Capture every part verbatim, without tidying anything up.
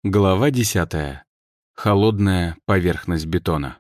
Глава десятая. Холодная поверхность бетона.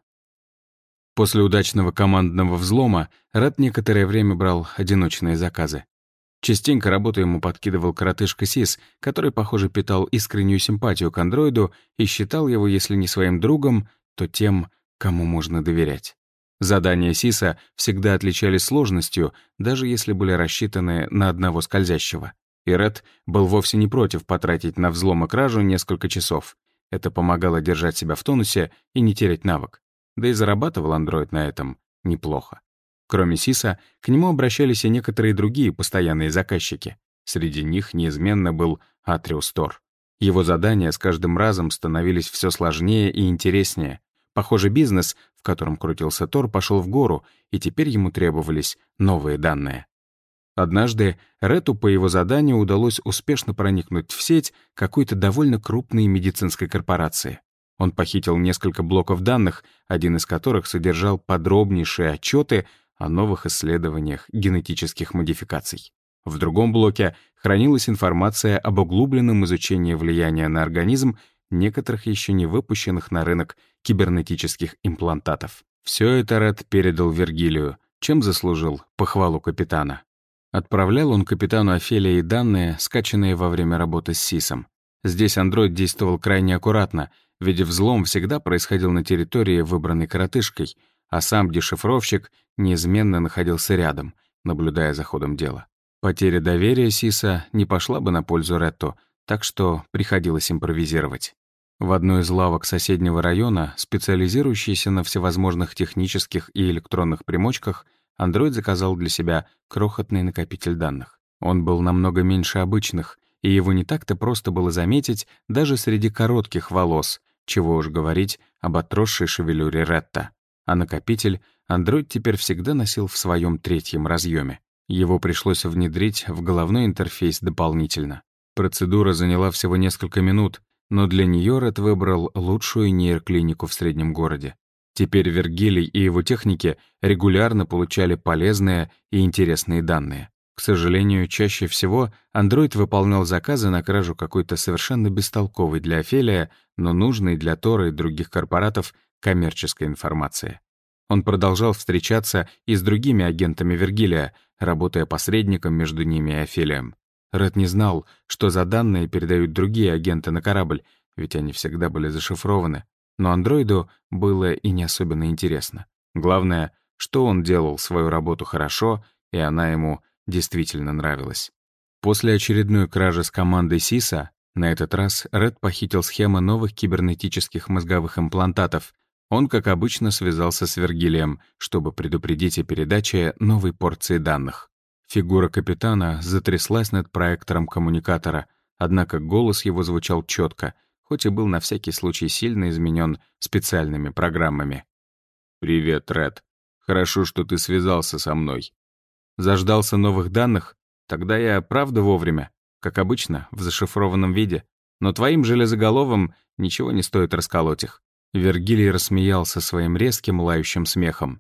После удачного командного взлома Ред некоторое время брал одиночные заказы. Частенько работу ему подкидывал коротышка Сис, который, похоже, питал искреннюю симпатию к андроиду и считал его, если не своим другом, то тем, кому можно доверять. Задания Сиса всегда отличались сложностью, даже если были рассчитаны на одного скользящего. И Ред был вовсе не против потратить на взлом и кражу несколько часов. Это помогало держать себя в тонусе и не терять навык. Да и зарабатывал андроид на этом неплохо. Кроме Сиса, к нему обращались и некоторые другие постоянные заказчики. Среди них неизменно был Атриус Тор. Его задания с каждым разом становились все сложнее и интереснее. Похоже, бизнес, в котором крутился Тор, пошел в гору, и теперь ему требовались новые данные. Однажды Рету по его заданию удалось успешно проникнуть в сеть какой-то довольно крупной медицинской корпорации. Он похитил несколько блоков данных, один из которых содержал подробнейшие отчеты о новых исследованиях генетических модификаций. В другом блоке хранилась информация об углубленном изучении влияния на организм некоторых еще не выпущенных на рынок кибернетических имплантатов. Все это Ред передал Вергилию, чем заслужил похвалу капитана. Отправлял он капитану Офелии данные, скачанные во время работы с Сисом. Здесь андроид действовал крайне аккуратно, ведь взлом всегда происходил на территории, выбранной коротышкой, а сам дешифровщик неизменно находился рядом, наблюдая за ходом дела. Потеря доверия Сиса не пошла бы на пользу Ретту, так что приходилось импровизировать. В одной из лавок соседнего района, специализирующейся на всевозможных технических и электронных примочках, андроид заказал для себя крохотный накопитель данных. Он был намного меньше обычных, и его не так-то просто было заметить даже среди коротких волос, чего уж говорить об отросшей шевелюре Ретта. А накопитель андроид теперь всегда носил в своем третьем разъеме. Его пришлось внедрить в головной интерфейс дополнительно. Процедура заняла всего несколько минут, но для нее Ред выбрал лучшую нейроклинику в среднем городе. Теперь Вергилий и его техники регулярно получали полезные и интересные данные. К сожалению, чаще всего андроид выполнял заказы на кражу какой-то совершенно бестолковой для Офелия, но нужной для Тора и других корпоратов коммерческой информации. Он продолжал встречаться и с другими агентами Вергилия, работая посредником между ними и Офелием. Ред не знал, что за данные передают другие агенты на корабль, ведь они всегда были зашифрованы. Но андроиду было и не особенно интересно. Главное, что он делал свою работу хорошо, и она ему действительно нравилась. После очередной кражи с командой Сиса, на этот раз Ред похитил схемы новых кибернетических мозговых имплантатов. Он, как обычно, связался с Вергилием, чтобы предупредить о передаче новой порции данных. Фигура капитана затряслась над проектором коммуникатора, однако голос его звучал четко, хоть и был на всякий случай сильно изменен специальными программами. «Привет, Ред. Хорошо, что ты связался со мной. Заждался новых данных? Тогда я правда вовремя, как обычно, в зашифрованном виде. Но твоим железоголовым ничего не стоит расколоть их». Вергилий рассмеялся своим резким лающим смехом.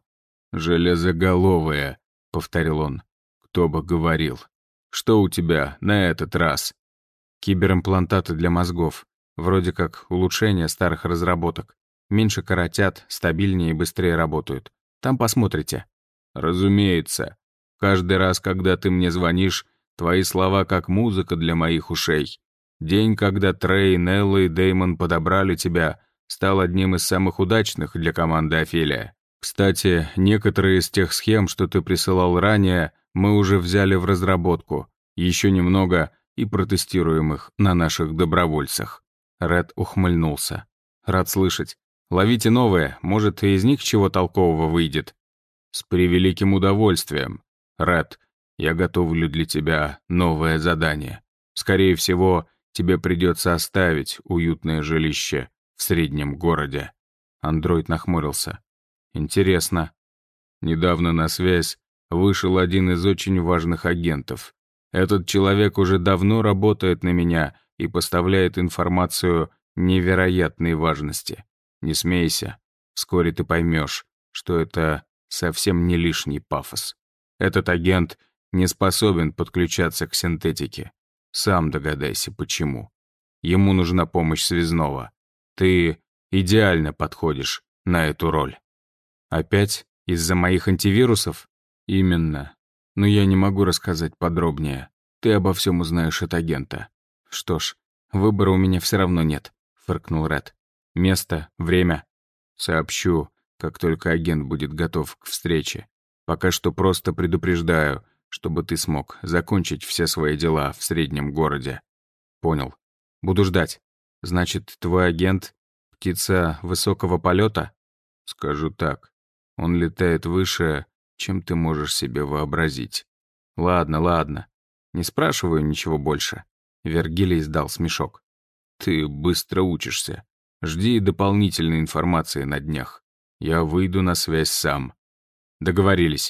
«Железоголовые», — повторил он. «Кто бы говорил. Что у тебя на этот раз?» «Киберимплантаты для мозгов. Вроде как улучшение старых разработок. Меньше коротят, стабильнее и быстрее работают. Там посмотрите». «Разумеется. Каждый раз, когда ты мне звонишь, твои слова как музыка для моих ушей. День, когда Трей, Нелла и Дэймон подобрали тебя, стал одним из самых удачных для команды Офелия. Кстати, некоторые из тех схем, что ты присылал ранее, мы уже взяли в разработку. Еще немного и протестируем их на наших добровольцах». Ред ухмыльнулся. «Рад слышать. Ловите новые, может, и из них чего толкового выйдет». «С превеликим удовольствием. Ред, я готовлю для тебя новое задание. Скорее всего, тебе придется оставить уютное жилище в среднем городе». Андроид нахмурился. «Интересно. Недавно на связь вышел один из очень важных агентов. Этот человек уже давно работает на меня и поставляет информацию невероятной важности. Не смейся, вскоре ты поймешь, что это совсем не лишний пафос. Этот агент не способен подключаться к синтетике. Сам догадайся, почему. Ему нужна помощь связного. Ты идеально подходишь на эту роль. Опять из-за моих антивирусов? Именно. Но я не могу рассказать подробнее. Ты обо всем узнаешь от агента. Что ж, выбора у меня все равно нет, фыркнул Ред. Место, время. Сообщу, как только агент будет готов к встрече. Пока что просто предупреждаю, чтобы ты смог закончить все свои дела в среднем городе. Понял. Буду ждать. Значит, твой агент — птица высокого полета? Скажу так. Он летает выше, чем ты можешь себе вообразить. Ладно, ладно. Не спрашиваю ничего больше. Вергилий издал смешок. Ты быстро учишься. Жди дополнительной информации на днях. Я выйду на связь сам. Договорились.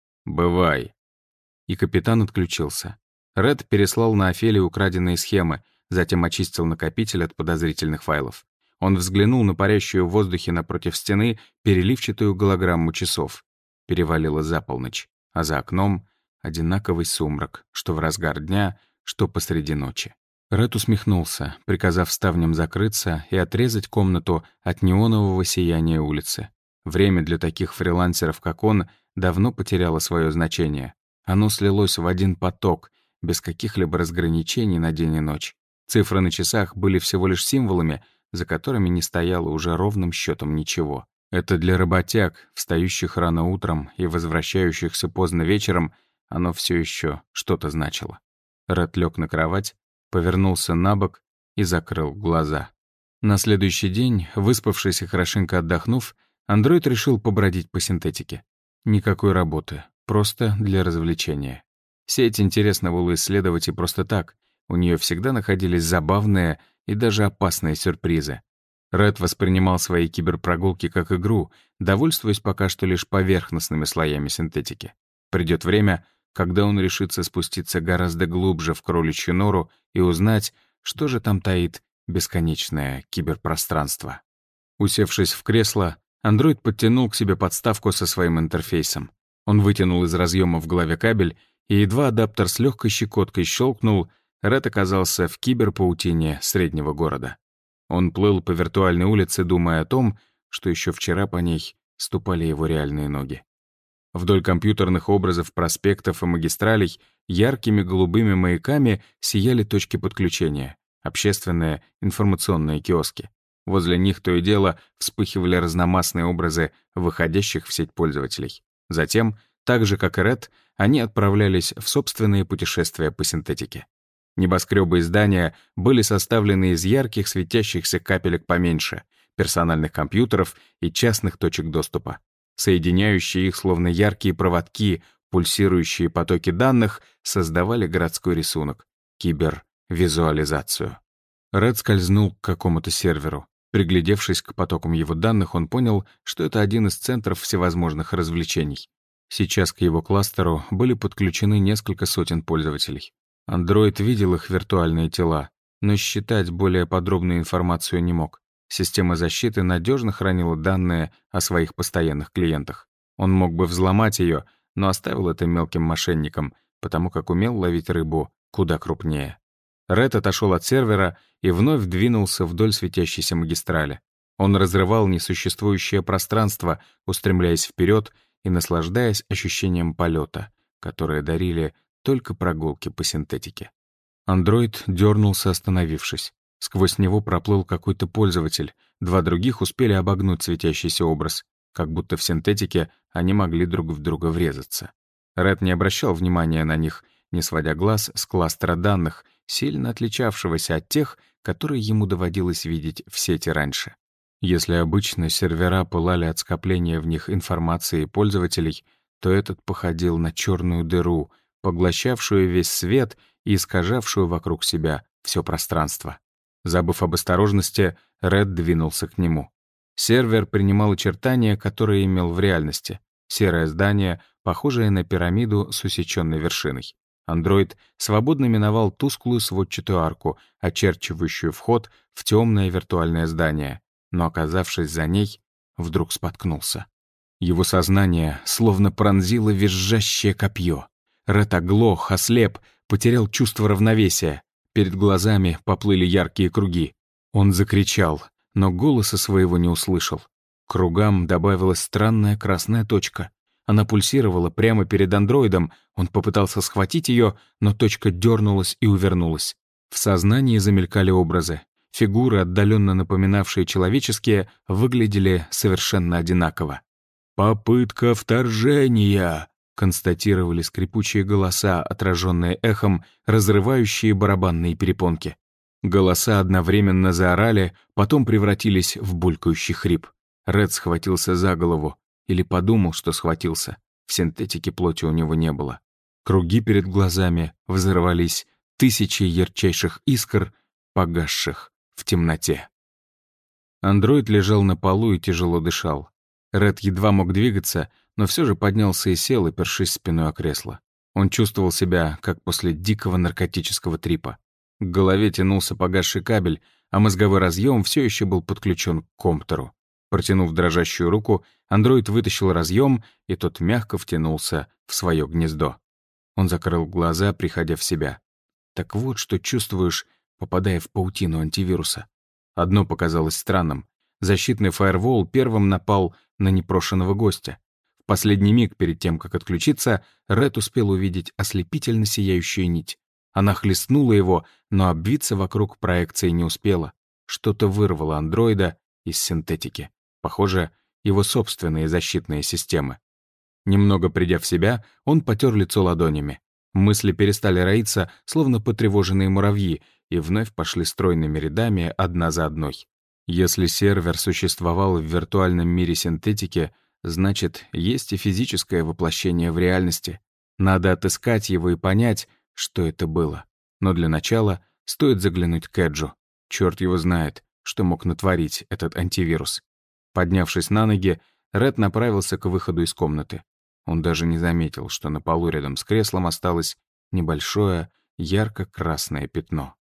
Бывай. И капитан отключился. Ред переслал на Офелию украденные схемы, затем очистил накопитель от подозрительных файлов. Он взглянул на парящую в воздухе напротив стены переливчатую голограмму часов. Перевалило за полночь, а за окном одинаковый сумрак, что в разгар дня, что посреди ночи. Ред усмехнулся, приказав ставням закрыться и отрезать комнату от неонового сияния улицы. Время для таких фрилансеров, как он, давно потеряло свое значение. Оно слилось в один поток, без каких-либо разграничений на день и ночь. Цифры на часах были всего лишь символами, за которыми не стояло уже ровным счетом ничего. Это для работяг, встающих рано утром и возвращающихся поздно вечером, оно все еще что-то значило. Ред лег на кровать, повернулся на бок и закрыл глаза. На следующий день, выспавшись и хорошенько отдохнув, андроид решил побродить по синтетике. Никакой работы, просто для развлечения. Сеть интересно было исследовать и просто так. У нее всегда находились забавные и даже опасные сюрпризы. Ред воспринимал свои киберпрогулки как игру, довольствуясь пока что лишь поверхностными слоями синтетики. Придет время, когда он решится спуститься гораздо глубже в кроличью нору и узнать, что же там таит бесконечное киберпространство. Усевшись в кресло, андроид подтянул к себе подставку со своим интерфейсом. Он вытянул из разъема в голове кабель, и едва адаптер с легкой щекоткой щелкнул, Ред оказался в киберпаутине среднего города. Он плыл по виртуальной улице, думая о том, что еще вчера по ней ступали его реальные ноги. Вдоль компьютерных образов проспектов и магистралей яркими голубыми маяками сияли точки подключения, общественные информационные киоски. Возле них то и дело вспыхивали разномастные образы выходящих в сеть пользователей. Затем, так же как и Ред, они отправлялись в собственные путешествия по синтетике. Небоскребы и здания были составлены из ярких светящихся капелек поменьше, персональных компьютеров и частных точек доступа. Соединяющие их словно яркие проводки, пульсирующие потоки данных создавали городской рисунок, кибервизуализацию. Ред скользнул к какому-то серверу. Приглядевшись к потокам его данных, он понял, что это один из центров всевозможных развлечений. Сейчас к его кластеру были подключены несколько сотен пользователей. Андроид видел их виртуальные тела, но считать более подробную информацию не мог. Система защиты надежно хранила данные о своих постоянных клиентах. Он мог бы взломать ее, но оставил это мелким мошенникам, потому как умел ловить рыбу куда крупнее. Ред отошел от сервера и вновь двинулся вдоль светящейся магистрали. Он разрывал несуществующее пространство, устремляясь вперед и наслаждаясь ощущением полета, которое дарили только прогулки по синтетике. Андроид дернулся, остановившись. Сквозь него проплыл какой-то пользователь, два других успели обогнуть светящийся образ, как будто в синтетике они могли друг в друга врезаться. Ред не обращал внимания на них, не сводя глаз с кластера данных, сильно отличавшегося от тех, которые ему доводилось видеть в сети раньше. Если обычно сервера пылали от скопления в них информации пользователей, то этот походил на черную дыру, поглощавшую весь свет и искажавшую вокруг себя все пространство. Забыв об осторожности, Ред двинулся к нему. Сервер принимал очертания, которые имел в реальности. Серое здание, похожее на пирамиду с усеченной вершиной. Андроид свободно миновал тусклую сводчатую арку, очерчивающую вход в темное виртуальное здание, но, оказавшись за ней, вдруг споткнулся. Его сознание словно пронзило визжащее копье. Ред оглох, ослеп, потерял чувство равновесия. Перед глазами поплыли яркие круги. Он закричал, но голоса своего не услышал. К кругам добавилась странная красная точка. Она пульсировала прямо перед андроидом, он попытался схватить ее, но точка дернулась и увернулась. В сознании замелькали образы. Фигуры, отдаленно напоминавшие человеческие, выглядели совершенно одинаково. «Попытка вторжения!» — констатировали скрипучие голоса, отраженные эхом, разрывающие барабанные перепонки. Голоса одновременно заорали, потом превратились в булькающий хрип. Ред схватился за голову. Или подумал, что схватился. В синтетике плоти у него не было. Круги перед глазами взорвались, тысячи ярчайших искр, погасших в темноте. Андроид лежал на полу и тяжело дышал. Ред едва мог двигаться, но все же поднялся и сел, опершись спиной о кресло. Он чувствовал себя, как после дикого наркотического трипа. К голове тянулся погасший кабель, а мозговой разъем все еще был подключен к компьютеру. Протянув дрожащую руку, андроид вытащил разъем, и тот мягко втянулся в свое гнездо. Он закрыл глаза, приходя в себя. Так вот, что чувствуешь, попадая в паутину антивируса. Одно показалось странным. Защитный фаервол первым напал на непрошенного гостя. В последний миг перед тем, как отключиться, Ред успел увидеть ослепительно сияющую нить. Она хлестнула его, но обвиться вокруг проекции не успела. Что-то вырвало андроида из синтетики. Похоже, его собственные защитные системы. Немного придя в себя, он потер лицо ладонями. Мысли перестали роиться, словно потревоженные муравьи, и вновь пошли стройными рядами одна за одной. Если сервер существовал в виртуальном мире синтетики, значит, есть и физическое воплощение в реальности. Надо отыскать его и понять, что это было. Но для начала стоит заглянуть к Эджу. Черт его знает, что мог натворить этот антивирус. Поднявшись на ноги, Ред направился к выходу из комнаты. Он даже не заметил, что на полу рядом с креслом осталось небольшое ярко-красное пятно.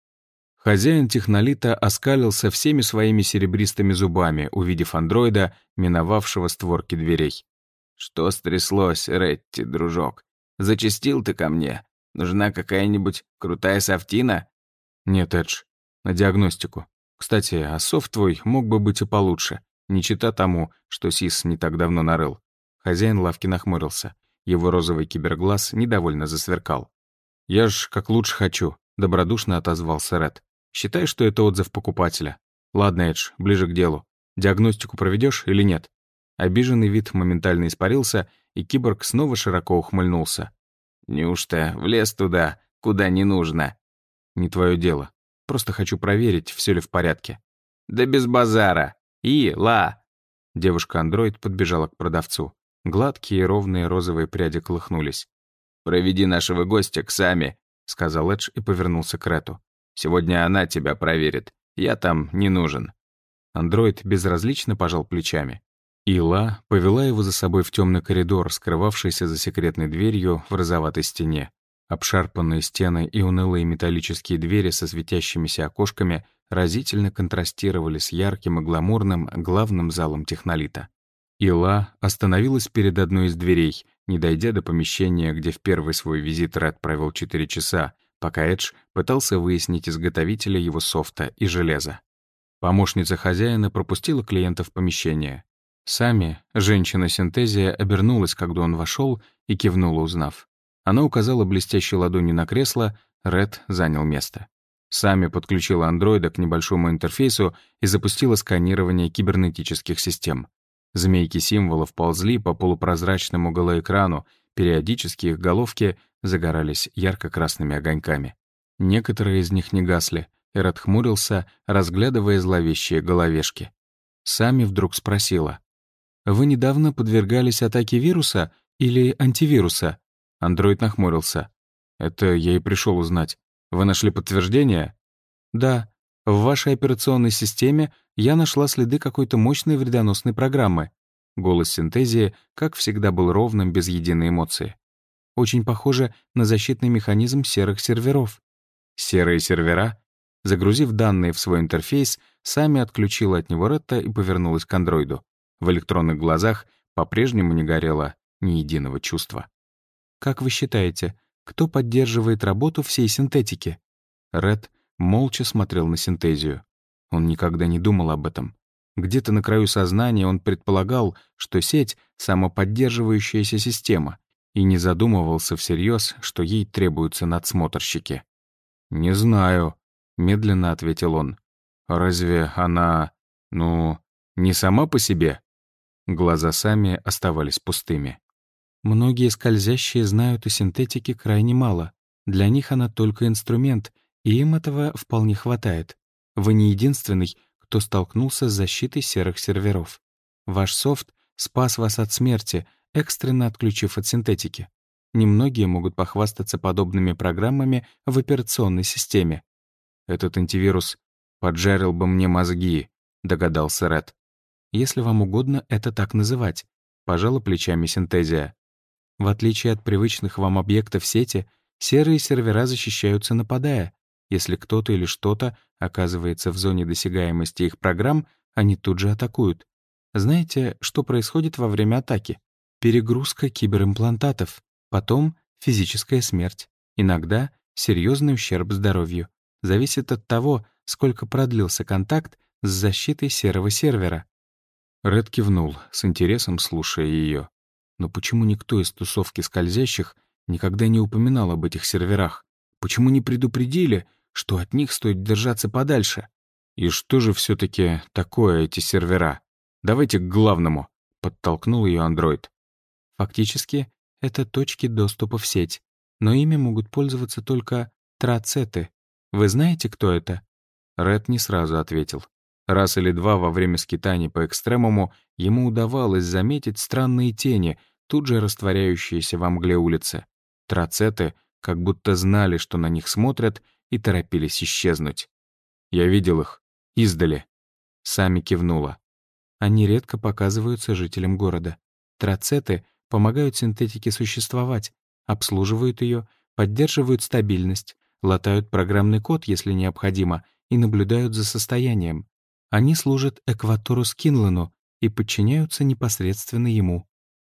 Хозяин технолита оскалился всеми своими серебристыми зубами, увидев андроида, миновавшего створки дверей. «Что стряслось, Ретти, дружок? Зачастил ты ко мне? Нужна какая-нибудь крутая софтина?» «Нет, Эдж, на диагностику. Кстати, а софт твой мог бы быть и получше, не чита тому, что Сис не так давно нарыл». Хозяин лавки нахмурился. Его розовый киберглаз недовольно засверкал. «Я ж как лучше хочу», — добродушно отозвался Ред. «Считай, что это отзыв покупателя. Ладно, Эдж, ближе к делу. Диагностику проведешь или нет?» Обиженный вид моментально испарился, и киборг снова широко ухмыльнулся. «Неужто влез туда, куда не нужно?» «Не твое дело. Просто хочу проверить, все ли в порядке». «Да без базара. И, ла!» Девушка-андроид подбежала к продавцу. Гладкие и ровные розовые пряди колыхнулись. «Проведи нашего гостя к Сами», — сказал Эдж и повернулся к Рету. «Сегодня она тебя проверит. Я там не нужен». Андроид безразлично пожал плечами. Ила повела его за собой в темный коридор, скрывавшийся за секретной дверью в розоватой стене. Обшарпанные стены и унылые металлические двери со светящимися окошками разительно контрастировали с ярким и гламурным главным залом технолита. Ила остановилась перед одной из дверей, не дойдя до помещения, где в первый свой визит Ред провел четыре часа, пока Эдж пытался выяснить изготовителя его софта и железа. Помощница хозяина пропустила клиента в помещение. Сами, женщина-синтезия, обернулась, когда он вошел, и кивнула, узнав. Она указала блестящей ладонью на кресло, Ред занял место. Сами подключила андроида к небольшому интерфейсу и запустила сканирование кибернетических систем. Змейки символов ползли по полупрозрачному голоэкрану, периодически их головки загорались ярко-красными огоньками. Некоторые из них не гасли, и Ред хмурился, разглядывая зловещие головешки. Сами вдруг спросила: «Вы недавно подвергались атаке вируса или антивируса?» Андроид нахмурился. «Это я и пришел узнать. Вы нашли подтверждение?» «Да. В вашей операционной системе я нашла следы какой-то мощной вредоносной программы». Голос синтезии, как всегда, был ровным, без единой эмоции. «Очень похоже на защитный механизм серых серверов». «Серые сервера?» Загрузив данные в свой интерфейс, Сами отключила от него Ретта и повернулась к андроиду. В электронных глазах по-прежнему не горело ни единого чувства. «Как вы считаете, кто поддерживает работу всей синтетики?» Ред молча смотрел на Синтезию. Он никогда не думал об этом. Где-то на краю сознания он предполагал, что сеть — самоподдерживающаяся система, и не задумывался всерьез, что ей требуются надсмотрщики. «Не знаю», — медленно ответил он. «Разве она, ну, не сама по себе?» Глаза сами оставались пустыми. Многие скользящие знают о синтетике крайне мало. Для них она только инструмент, и им этого вполне хватает. Вы не единственный, кто столкнулся с защитой серых серверов. Ваш софт спас вас от смерти, экстренно отключив от синтетики. Немногие могут похвастаться подобными программами в операционной системе. «Этот антивирус поджарил бы мне мозги», — догадался Ред. «Если вам угодно это так называть», — пожала плечами Синтезия. В отличие от привычных вам объектов сети, серые сервера защищаются, нападая. Если кто-то или что-то оказывается в зоне досягаемости их программ, они тут же атакуют. Знаете, что происходит во время атаки? Перегрузка киберимплантатов, потом физическая смерть, иногда серьезный ущерб здоровью. Зависит от того, сколько продлился контакт с защитой серого сервера. Ред кивнул, с интересом слушая ее. Но почему никто из тусовки скользящих никогда не упоминал об этих серверах? Почему не предупредили, что от них стоит держаться подальше? И что же все-таки такое эти сервера? Давайте к главному, подтолкнул ее андроид. Фактически, это точки доступа в сеть, но ими могут пользоваться только трацеты. Вы знаете, кто это? Ред не сразу ответил. Раз или два во время скитаний по экстремуму ему удавалось заметить странные тени, тут же растворяющиеся во мгле улицы. Трацеты как будто знали, что на них смотрят, и торопились исчезнуть. «Я видел их. Издали». Сами кивнула. Они редко показываются жителям города. Трацеты помогают синтетике существовать, обслуживают ее, поддерживают стабильность, латают программный код, если необходимо, и наблюдают за состоянием. Они служат Экватору Скинлену и подчиняются непосредственно ему.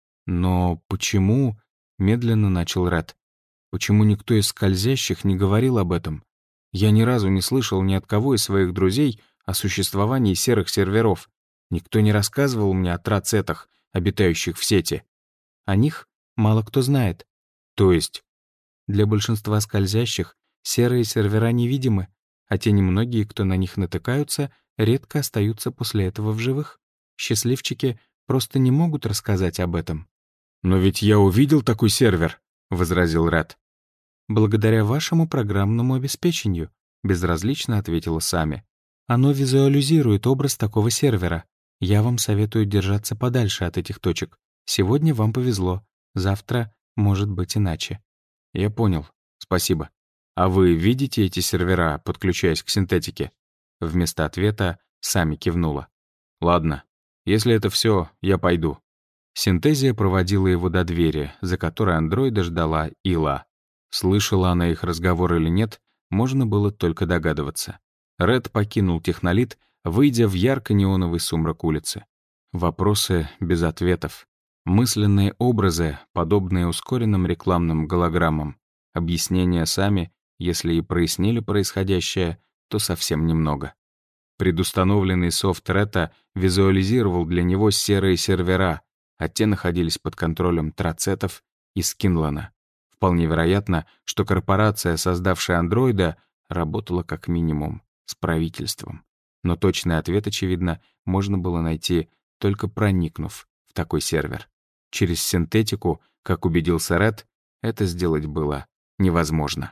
«Но почему?» — медленно начал Ред. «Почему никто из скользящих не говорил об этом? Я ни разу не слышал ни от кого из своих друзей о существовании серых серверов. Никто не рассказывал мне о трацетах, обитающих в сети. О них мало кто знает. То есть? Для большинства скользящих серые сервера невидимы, а те немногие, кто на них натыкаются, редко остаются после этого в живых. Счастливчики просто не могут рассказать об этом. «Но ведь я увидел такой сервер», — возразил Ред. «Благодаря вашему программному обеспечению», — безразлично ответила Сами. «Оно визуализирует образ такого сервера. Я вам советую держаться подальше от этих точек. Сегодня вам повезло, завтра может быть иначе». «Я понял. Спасибо. А вы видите эти сервера, подключаясь к синтетике?» Вместо ответа Сами кивнула. «Ладно. Если это все, я пойду». Синтезия проводила его до двери, за которой андроида ждала Ила. Слышала она их разговор или нет, можно было только догадываться. Ред покинул технолит, выйдя в ярко-неоновый сумрак улицы. Вопросы без ответов. Мысленные образы, подобные ускоренным рекламным голограммам. Объяснения сами, если и прояснили происходящее, то совсем немного. Предустановленный софт Ретта визуализировал для него серые сервера, а те находились под контролем трацетов и Скинлана. Вполне вероятно, что корпорация, создавшая андроида, работала как минимум с правительством. Но точный ответ, очевидно, можно было найти, только проникнув в такой сервер. Через синтетику, как убедился Ред, это сделать было невозможно.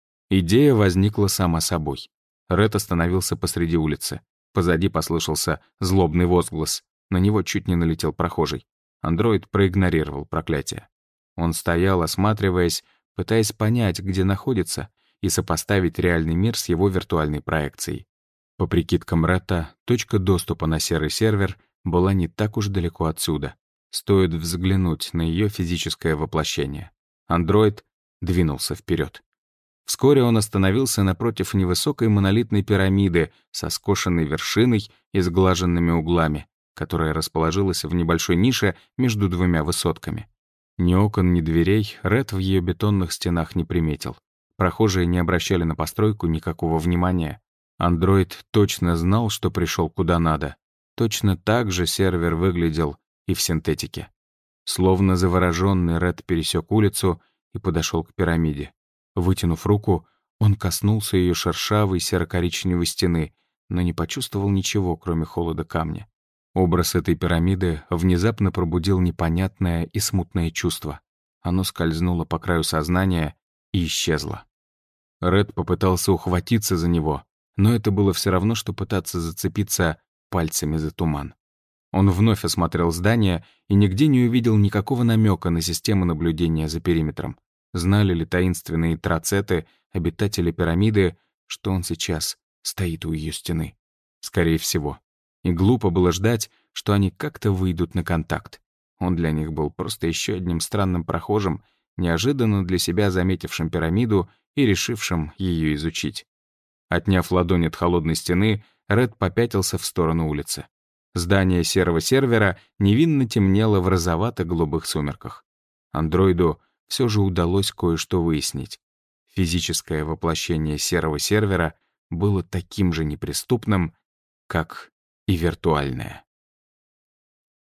Идея возникла сама собой. Ред остановился посреди улицы. Позади послышался злобный возглас. На него чуть не налетел прохожий. Андроид проигнорировал проклятие. Он стоял, осматриваясь, пытаясь понять, где находится, и сопоставить реальный мир с его виртуальной проекцией. По прикидкам Ретта, точка доступа на серый сервер была не так уж далеко отсюда. Стоит взглянуть на ее физическое воплощение. Андроид двинулся вперед. Вскоре он остановился напротив невысокой монолитной пирамиды со скошенной вершиной и сглаженными углами, которая расположилась в небольшой нише между двумя высотками. Ни окон, ни дверей Ред в ее бетонных стенах не приметил. Прохожие не обращали на постройку никакого внимания. Андроид точно знал, что пришел куда надо. Точно так же сервер выглядел и в синтетике. Словно завороженный, Ред пересек улицу и подошел к пирамиде. Вытянув руку, он коснулся ее шершавой серо-коричневой стены, но не почувствовал ничего, кроме холода камня. Образ этой пирамиды внезапно пробудил непонятное и смутное чувство. Оно скользнуло по краю сознания и исчезло. Ред попытался ухватиться за него, но это было все равно, что пытаться зацепиться пальцами за туман. Он вновь осмотрел здание и нигде не увидел никакого намека на систему наблюдения за периметром. Знали ли таинственные трацеты, обитатели пирамиды, что он сейчас стоит у ее стены? Скорее всего. И глупо было ждать, что они как-то выйдут на контакт. Он для них был просто еще одним странным прохожим, неожиданно для себя заметившим пирамиду и решившим ее изучить. Отняв ладонь от холодной стены, Ред попятился в сторону улицы. Здание серого сервера невинно темнело в розовато-голубых сумерках. Андроиду все же удалось кое-что выяснить. Физическое воплощение серого сервера было таким же неприступным, как и виртуальное.